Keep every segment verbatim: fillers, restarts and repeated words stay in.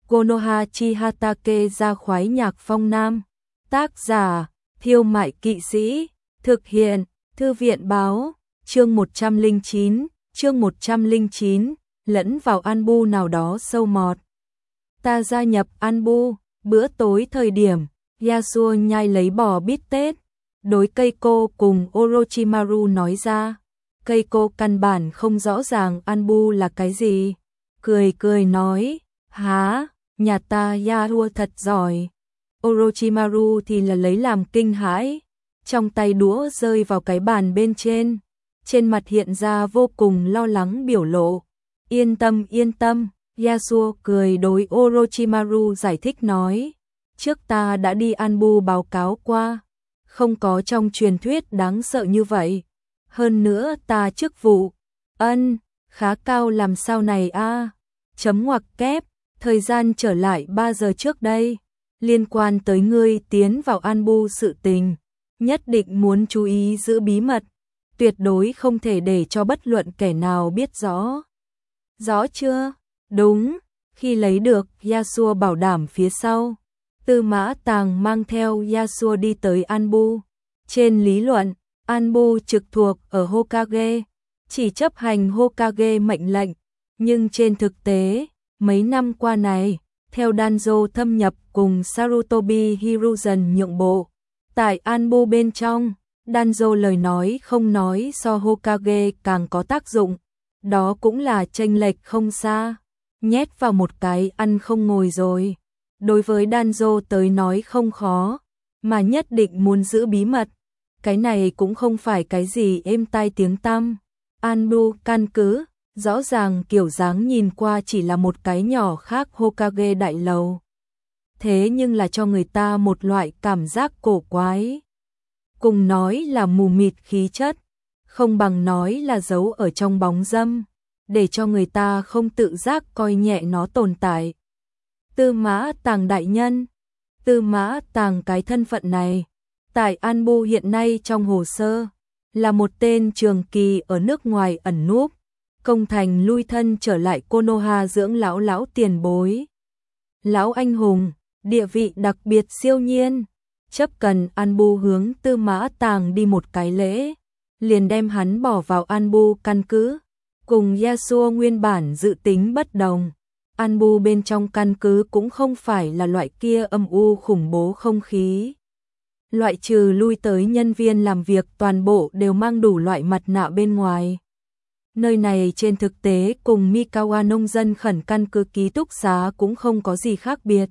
Konoha Chihatake ra khoái nhạc phong nam. Tác giả, Thiêu Mại Kỵ Sĩ. Thực hiện, Thư viện báo. Chương một trăm lẻ chín, chương một trăm lẻ chín, lẫn vào Anbu nào đó sâu mọt. Ta gia nhập Anbu, bữa tối thời điểm, Yasuo nhai lấy bò bít tết. Đối Keiko cùng Orochimaru nói ra, Keiko căn bản không rõ ràng Anbu là cái gì. Cười cười nói, há, nhà ta Yasuo thật giỏi. Orochimaru thì là lấy làm kinh hãi, trong tay đũa rơi vào cái bàn bên trên. Trên mặt hiện ra vô cùng lo lắng biểu lộ. Yên tâm yên tâm, Yasuo cười đối Orochimaru giải thích nói. Trước ta đã đi Anbu báo cáo qua, không có trong truyền thuyết đáng sợ như vậy. Hơn nữa ta chức vụ, ân, khá cao làm sao này a? Chấm ngoặc kép, thời gian trở lại ba giờ trước đây. Liên quan tới ngươi tiến vào Anbu sự tình, nhất định muốn chú ý giữ bí mật. Tuyệt đối không thể để cho bất luận kẻ nào biết rõ. Rõ chưa? Đúng, khi lấy được Yasuo bảo đảm phía sau, Tư Mã Tàng mang theo Yasuo đi tới Anbu. Trên lý luận, Anbu trực thuộc ở Hokage, chỉ chấp hành Hokage mệnh lệnh, nhưng trên thực tế, mấy năm qua này, theo Danzo thâm nhập cùng Sarutobi Hiruzen nhượng bộ, tại Anbu bên trong, Danzo lời nói không nói so Hokage càng có tác dụng, đó cũng là chênh lệch không xa, nhét vào một cái ăn không ngồi rồi. Đối với Danzo tới nói không khó, mà nhất định muốn giữ bí mật, cái này cũng không phải cái gì êm tai tiếng tăm. Anbu căn cứ, rõ ràng kiểu dáng nhìn qua chỉ là một cái nhỏ khác Hokage đại lầu. Thế nhưng là cho người ta một loại cảm giác cổ quái. Cùng nói là mù mịt khí chất, không bằng nói là giấu ở trong bóng râm, để cho người ta không tự giác coi nhẹ nó tồn tại. Tư Mã Tàng đại nhân, Tư Mã Tàng cái thân phận này, tại Anbu hiện nay trong hồ sơ, là một tên trường kỳ ở nước ngoài ẩn núp, công thành lui thân trở lại Konoha dưỡng lão lão tiền bối. Lão anh hùng, địa vị đặc biệt siêu nhiên. Chấp cần Anbu hướng Tư Mã Tàng đi một cái lễ, liền đem hắn bỏ vào Anbu căn cứ. Cùng Yasuo nguyên bản dự tính bất đồng, Anbu bên trong căn cứ cũng không phải là loại kia âm u khủng bố không khí. Loại trừ lui tới nhân viên làm việc toàn bộ đều mang đủ loại mặt nạ bên ngoài. Nơi này trên thực tế cùng Mikawa nông dân khẩn căn cứ ký túc xá cũng không có gì khác biệt.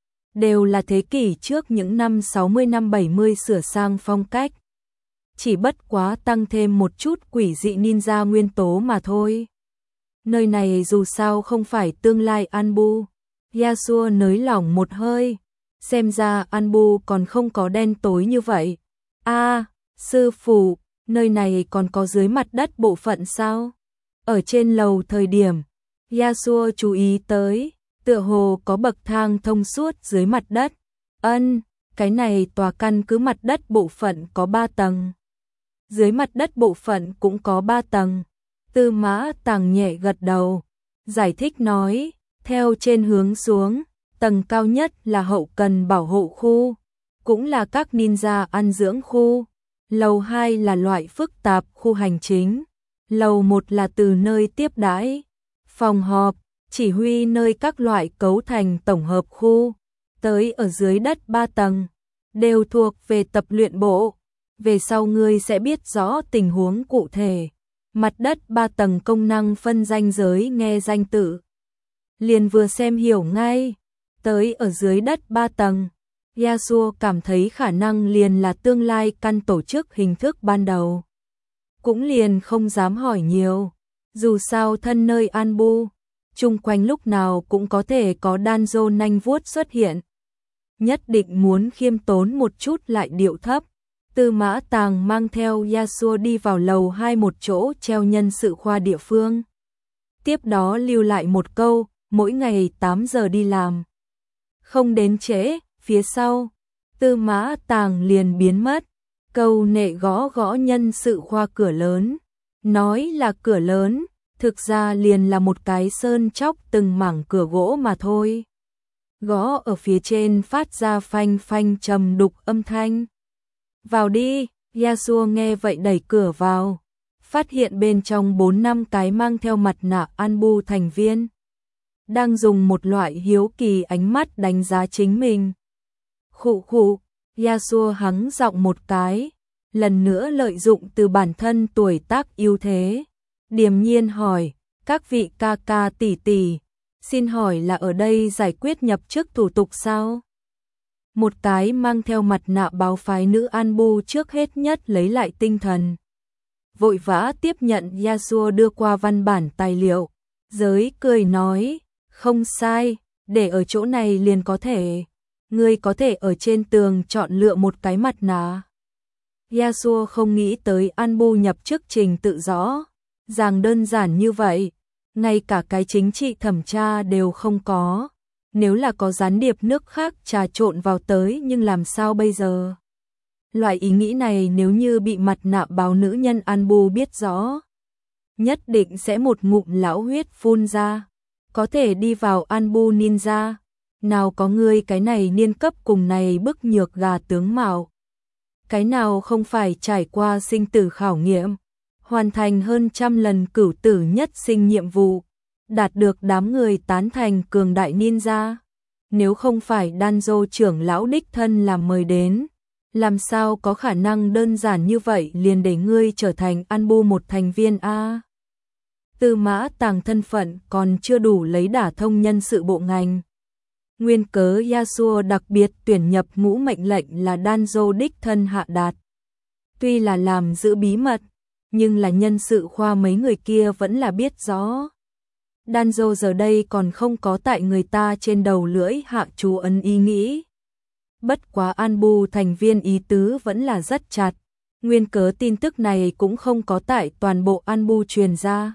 Đều là thế kỷ trước những năm sáu mươi năm bảy mươi sửa sang phong cách. Chỉ bất quá tăng thêm một chút quỷ dị ninja nguyên tố mà thôi. Nơi này dù sao không phải tương lai Anbu. Yasuo nới lỏng một hơi. Xem ra Anbu còn không có đen tối như vậy. A, sư phụ, nơi này còn có dưới mặt đất bộ phận sao? Ở trên lầu thời điểm, Yasuo chú ý tới, tựa hồ có bậc thang thông suốt dưới mặt đất. Ân, cái này tòa căn cứ mặt đất bộ phận có ba tầng. Dưới mặt đất bộ phận cũng có ba tầng. Tư Mã Tàng nhẹ gật đầu, giải thích nói, theo trên hướng xuống, tầng cao nhất là hậu cần bảo hộ khu, cũng là các ninja ăn dưỡng khu. Lầu hai là loại phức tạp khu hành chính. Lầu một là từ nơi tiếp đãi, phòng họp, chỉ huy nơi các loại cấu thành tổng hợp khu. Tới ở dưới đất ba tầng, đều thuộc về tập luyện bộ. Về sau ngươi sẽ biết rõ tình huống cụ thể. Mặt đất ba tầng công năng phân danh giới nghe danh tự. Liền vừa xem hiểu ngay. Tới ở dưới đất ba tầng, Yasuo cảm thấy khả năng liền là tương lai căn tổ chức hình thức ban đầu. Cũng liền không dám hỏi nhiều. Dù sao thân nơi Anbu, chung quanh lúc nào cũng có thể có Danzo nanh vuốt xuất hiện. Nhất định muốn khiêm tốn một chút lại điệu thấp. Tư Mã Tàng mang theo Yasuo đi vào lầu hai một chỗ treo nhân sự khoa địa phương. Tiếp đó lưu lại một câu, mỗi ngày tám giờ đi làm. Không đến trễ, phía sau, Tư Mã Tàng liền biến mất. Câu nệ gõ gõ nhân sự khoa cửa lớn. Nói là cửa lớn, thực ra liền là một cái sơn chóc từng mảng cửa gỗ mà thôi. gõ ở phía trên phát ra phanh phanh trầm đục âm thanh. Vào đi, Yasuo nghe vậy đẩy cửa vào, phát hiện bên trong bốn năm cái mang theo mặt nạ Anbu thành viên đang dùng một loại hiếu kỳ ánh mắt đánh giá chính mình. Khụ khụ, Yasuo hắng giọng một cái, lần nữa lợi dụng từ bản thân tuổi tác ưu thế, điềm nhiên hỏi, các vị ca ca tỷ tỷ, xin hỏi là ở đây giải quyết nhập chức thủ tục sao? Một cái mang theo mặt nạ báo phái nữ Anbu trước hết nhất lấy lại tinh thần, vội vã tiếp nhận Yasuo đưa qua văn bản tài liệu, giới cười nói, không sai, để ở chỗ này liền có thể, ngươi có thể ở trên tường chọn lựa một cái mặt nạ. Yasuo không nghĩ tới Anbu nhập chức trình tự rõ ràng đơn giản như vậy, ngay cả cái chính trị thẩm tra đều không có, nếu là có gián điệp nước khác trà trộn vào tới nhưng làm sao bây giờ? Loại ý nghĩ này nếu như bị mặt nạ báo nữ nhân Anbu biết rõ, nhất định sẽ một ngụm lão huyết phun ra, có thể đi vào Anbu Ninja, nào có ngươi cái này niên cấp cùng này bức nhược gà tướng mạo. Cái nào không phải trải qua sinh tử khảo nghiệm, hoàn thành hơn trăm lần cửu tử nhất sinh nhiệm vụ, đạt được đám người tán thành cường đại ninja. Nếu không phải Danzo trưởng lão đích thân làm mời đến, làm sao có khả năng đơn giản như vậy liền để ngươi trở thành Anbu một thành viên a. Tư Mã Tàng thân phận còn chưa đủ lấy đả thông nhân sự bộ ngành. Nguyên cớ Yasuo đặc biệt tuyển nhập ngũ mệnh lệnh là Danzo đích thân hạ đạt. Tuy là làm giữ bí mật, nhưng là nhân sự khoa mấy người kia vẫn là biết rõ. Danzo giờ đây còn không có tại người ta trên đầu lưỡi hạ chú ấn ý nghĩ. Bất quá Anbu thành viên ý tứ vẫn là rất chặt, nguyên cớ tin tức này cũng không có tại toàn bộ Anbu truyền ra.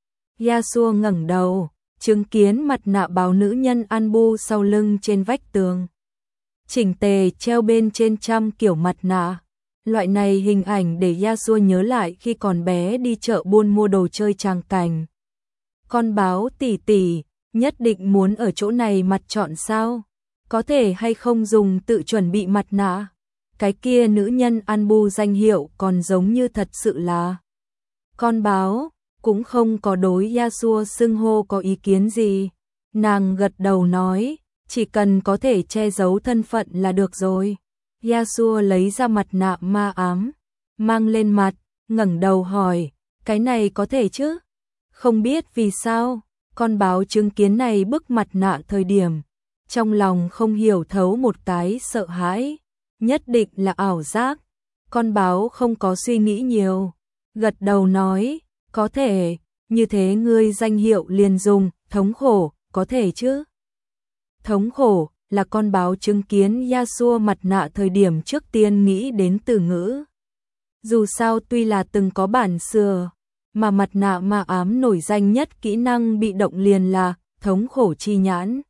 Yasuo ngẩng đầu, chứng kiến mặt nạ báo nữ nhân Anbu sau lưng trên vách tường. Chỉnh tề treo bên trên trăm kiểu mặt nạ. Loại này hình ảnh để Yasuo nhớ lại khi còn bé đi chợ buôn mua đồ chơi tràng cảnh. Con báo tỷ tỷ, nhất định muốn ở chỗ này mặt chọn sao? Có thể hay không dùng tự chuẩn bị mặt nạ? Cái kia nữ nhân Anbu danh hiệu còn giống như thật sự là con báo, cũng không có đối Yasuo xưng hô có ý kiến gì. Nàng gật đầu nói, chỉ cần có thể che giấu thân phận là được rồi. Yasuo lấy ra mặt nạ ma ám, mang lên mặt, ngẩng đầu hỏi, cái này có thể chứ? Không biết vì sao, con báo chứng kiến này bức mặt nạ thời điểm, trong lòng không hiểu thấu một cái sợ hãi, nhất định là ảo giác. Con báo không có suy nghĩ nhiều, gật đầu nói, có thể, như thế ngươi danh hiệu liền dùng, thống khổ, có thể chứ? Thống khổ là con báo chứng kiến Yasuo mặt nạ thời điểm trước tiên nghĩ đến từ ngữ. Dù sao tuy là từng có bản xưa, mà mặt nạ ma ám nổi danh nhất kỹ năng bị động liền là thống khổ chi nhãn.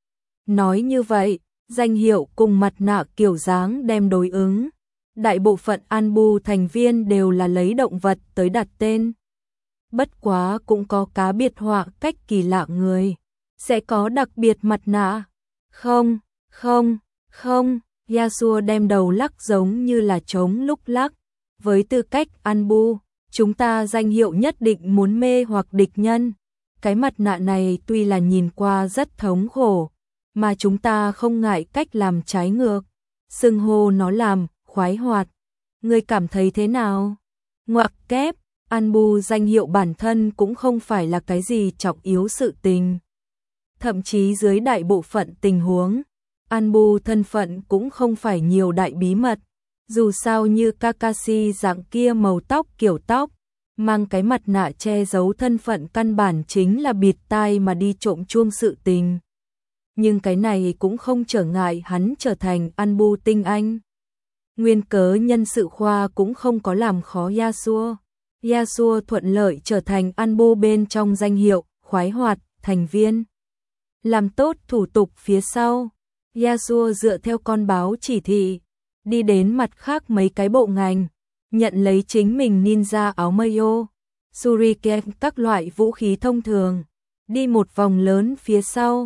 Nói như vậy, danh hiệu cùng mặt nạ kiểu dáng đem đối ứng. Đại bộ phận Anbu thành viên đều là lấy động vật tới đặt tên. Bất quá cũng có cá biệt họa cách kỳ lạ người. Sẽ có đặc biệt mặt nạ. Không, không, không, Yasuo đem đầu lắc giống như là trống lúc lắc. Với tư cách Anbu, chúng ta danh hiệu nhất định muốn mê hoặc địch nhân. Cái mặt nạ này tuy là nhìn qua rất thống khổ, mà chúng ta không ngại cách làm trái ngược. Xưng hô nó làm khoái hoạt. Ngươi cảm thấy thế nào? Ngoặc kép, Anbu danh hiệu bản thân cũng không phải là cái gì trọng yếu sự tình. Thậm chí dưới đại bộ phận tình huống, Anbu thân phận cũng không phải nhiều đại bí mật. Dù sao như Kakashi dạng kia màu tóc kiểu tóc, mang cái mặt nạ che giấu thân phận căn bản chính là bịt tai mà đi trộm chuông sự tình. Nhưng cái này cũng không trở ngại hắn trở thành Anbu tinh anh. Nguyên cớ nhân sự khoa cũng không có làm khó Yasuo. Yasuo thuận lợi trở thành Anbu bên trong danh hiệu, khoái hoạt, thành viên. Làm tốt thủ tục phía sau, Yasuo dựa theo con báo chỉ thị, đi đến mặt khác mấy cái bộ ngành, nhận lấy chính mình ninja áo mayo, shuriken các loại vũ khí thông thường, đi một vòng lớn phía sau,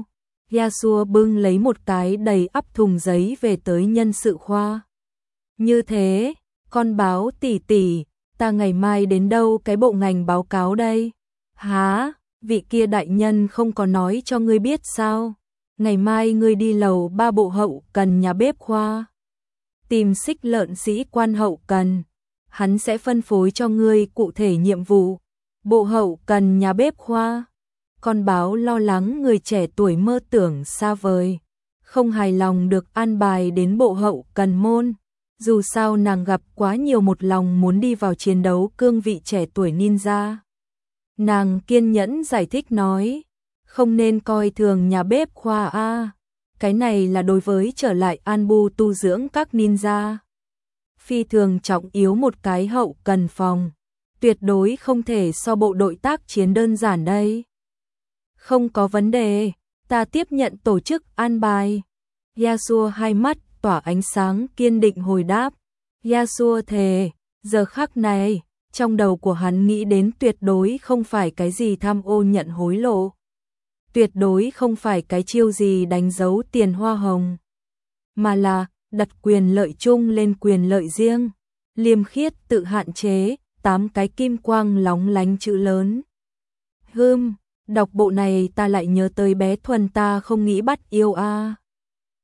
Yasuo bưng lấy một cái đầy ắp thùng giấy về tới nhân sự khoa. Như thế, con báo tỷ tỷ, ta ngày mai đến đâu cái bộ ngành báo cáo đây? Hả, vị kia đại nhân không có nói cho ngươi biết sao? Ngày mai ngươi đi lầu ba bộ hậu cần nhà bếp khoa. Tìm Xích Lợn sĩ quan hậu cần. Hắn sẽ phân phối cho ngươi cụ thể nhiệm vụ. Bộ hậu cần nhà bếp khoa. Con báo lo lắng người trẻ tuổi mơ tưởng xa vời. Không hài lòng được an bài đến bộ hậu cần môn. Dù sao nàng gặp quá nhiều một lòng muốn đi vào chiến đấu cương vị trẻ tuổi ninja. Nàng kiên nhẫn giải thích nói, không nên coi thường nhà bếp khoa a, cái này là đối với trở lại Anbu tu dưỡng các ninja. Phi thường trọng yếu một cái hậu cần phòng, tuyệt đối không thể so bộ đội tác chiến đơn giản đây. Không có vấn đề, ta tiếp nhận tổ chức an bài. Yasuo hai mắt tỏa ánh sáng kiên định hồi đáp. Yasuo thề, giờ khắc này, trong đầu của hắn nghĩ đến tuyệt đối không phải cái gì tham ô nhận hối lộ. Tuyệt đối không phải cái chiêu gì đánh dấu tiền hoa hồng. Mà là, đặt quyền lợi chung lên quyền lợi riêng. Liêm khiết tự hạn chế, tám cái kim quang lóng lánh chữ lớn. Hưm, đọc bộ này ta lại nhớ tới bé Thuần ta không nghĩ bắt yêu a.